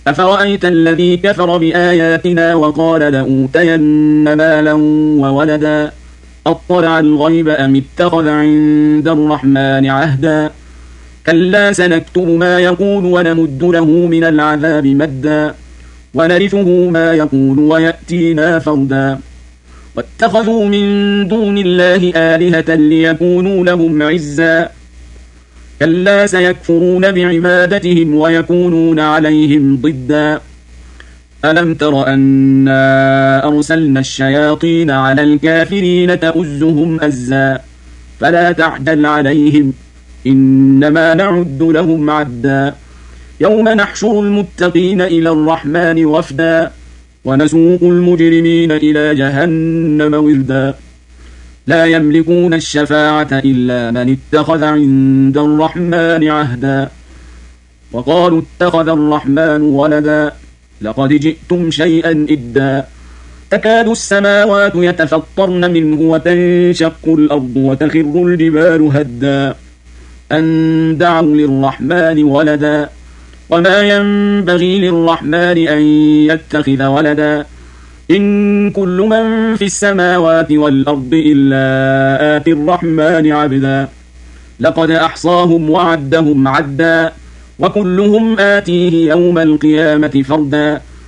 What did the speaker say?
أفرأيت الذي كفر بآياتنا وقال لأوتين مالا وولدا أطلع الغيب أم اتخذ عند الرحمن عهدا كلا سنكتب ما يقول ونمد له من العذاب مدا ونرثه ما يقول ويأتينا فردا واتخذوا من دون الله آلهة ليكونوا لهم عزا كلا سيكفرون بعبادتهم ويكونون عليهم ضدا ألم تر أنا أرسلنا الشياطين على الكافرين تؤزهم أزا فلا تعجل عليهم إنما نعد لهم عدا يوم نحشر المتقين إلى الرحمن وفدا ونسوق المجرمين إلى جهنم وردا لا يملكون الشفاعة إلا من اتخذ عند الرحمن عهدا وقالوا اتخذ الرحمن ولدا لقد جئتم شيئا إدا تكاد السماوات يتفطرن منه وتنشق الأرض وتخر الجبال هدا أن دعوا للرحمن ولدا وما ينبغي للرحمن أن يتخذ ولدا إن كل من في السماوات والأرض إلا آتي الرحمن عبدا لقد أحصاهم وعدهم عدا وكلهم آتيه يوم القيامة فردا